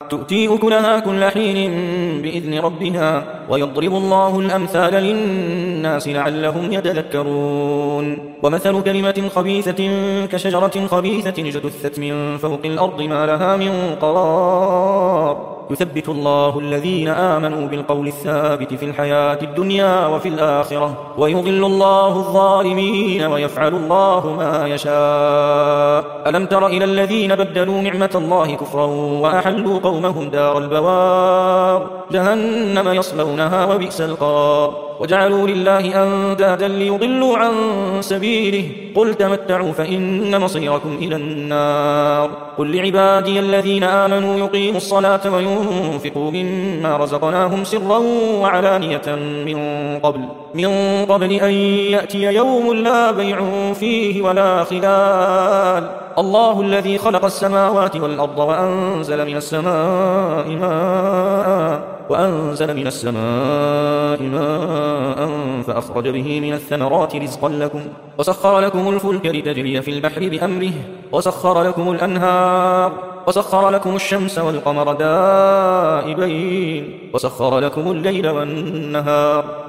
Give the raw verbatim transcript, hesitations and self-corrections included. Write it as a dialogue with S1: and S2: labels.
S1: تؤتي أكلها كل حين بإذن ربها ويضرب الله الأمثال للناس لعلهم يتذكرون ومثل كلمة خبيثة كشجرة خبيثة اجتثت من فوق الأرض ما لها من قرار يثبت الله الذين آمنوا بالقول الثابت في الحياة الدنيا وفي الآخرة ويضل الله الظالمين ويفعل الله ما يشاء ألم تر إلى الذين بدلوا نعمة الله كفرا وأحلوا قومهم دار البوار جهنم يصلونها وبئس القرار وجعلوا لله أندادا ليضلوا عن سبيله قل تمتعوا فإن مصيركم إلى النار قل لعبادي الذين آمنوا يقيموا الصلاة وينفقوا مما رزقناهم سرا وعلانية من قبل من قبل أن يأتي يوم لا بيع فيه ولا خلال الله الذي خلق السماوات والأرض وأنزل من السماء ماء وأنزل من السماء ماء فأخرج به من الثمرات رزقا لكم وسخر لكم الفلك لتجري في البحر بأمره وسخر لكم الأنهار وسخر لكم الشمس والقمر دائبين وسخر لكم الليل والنهار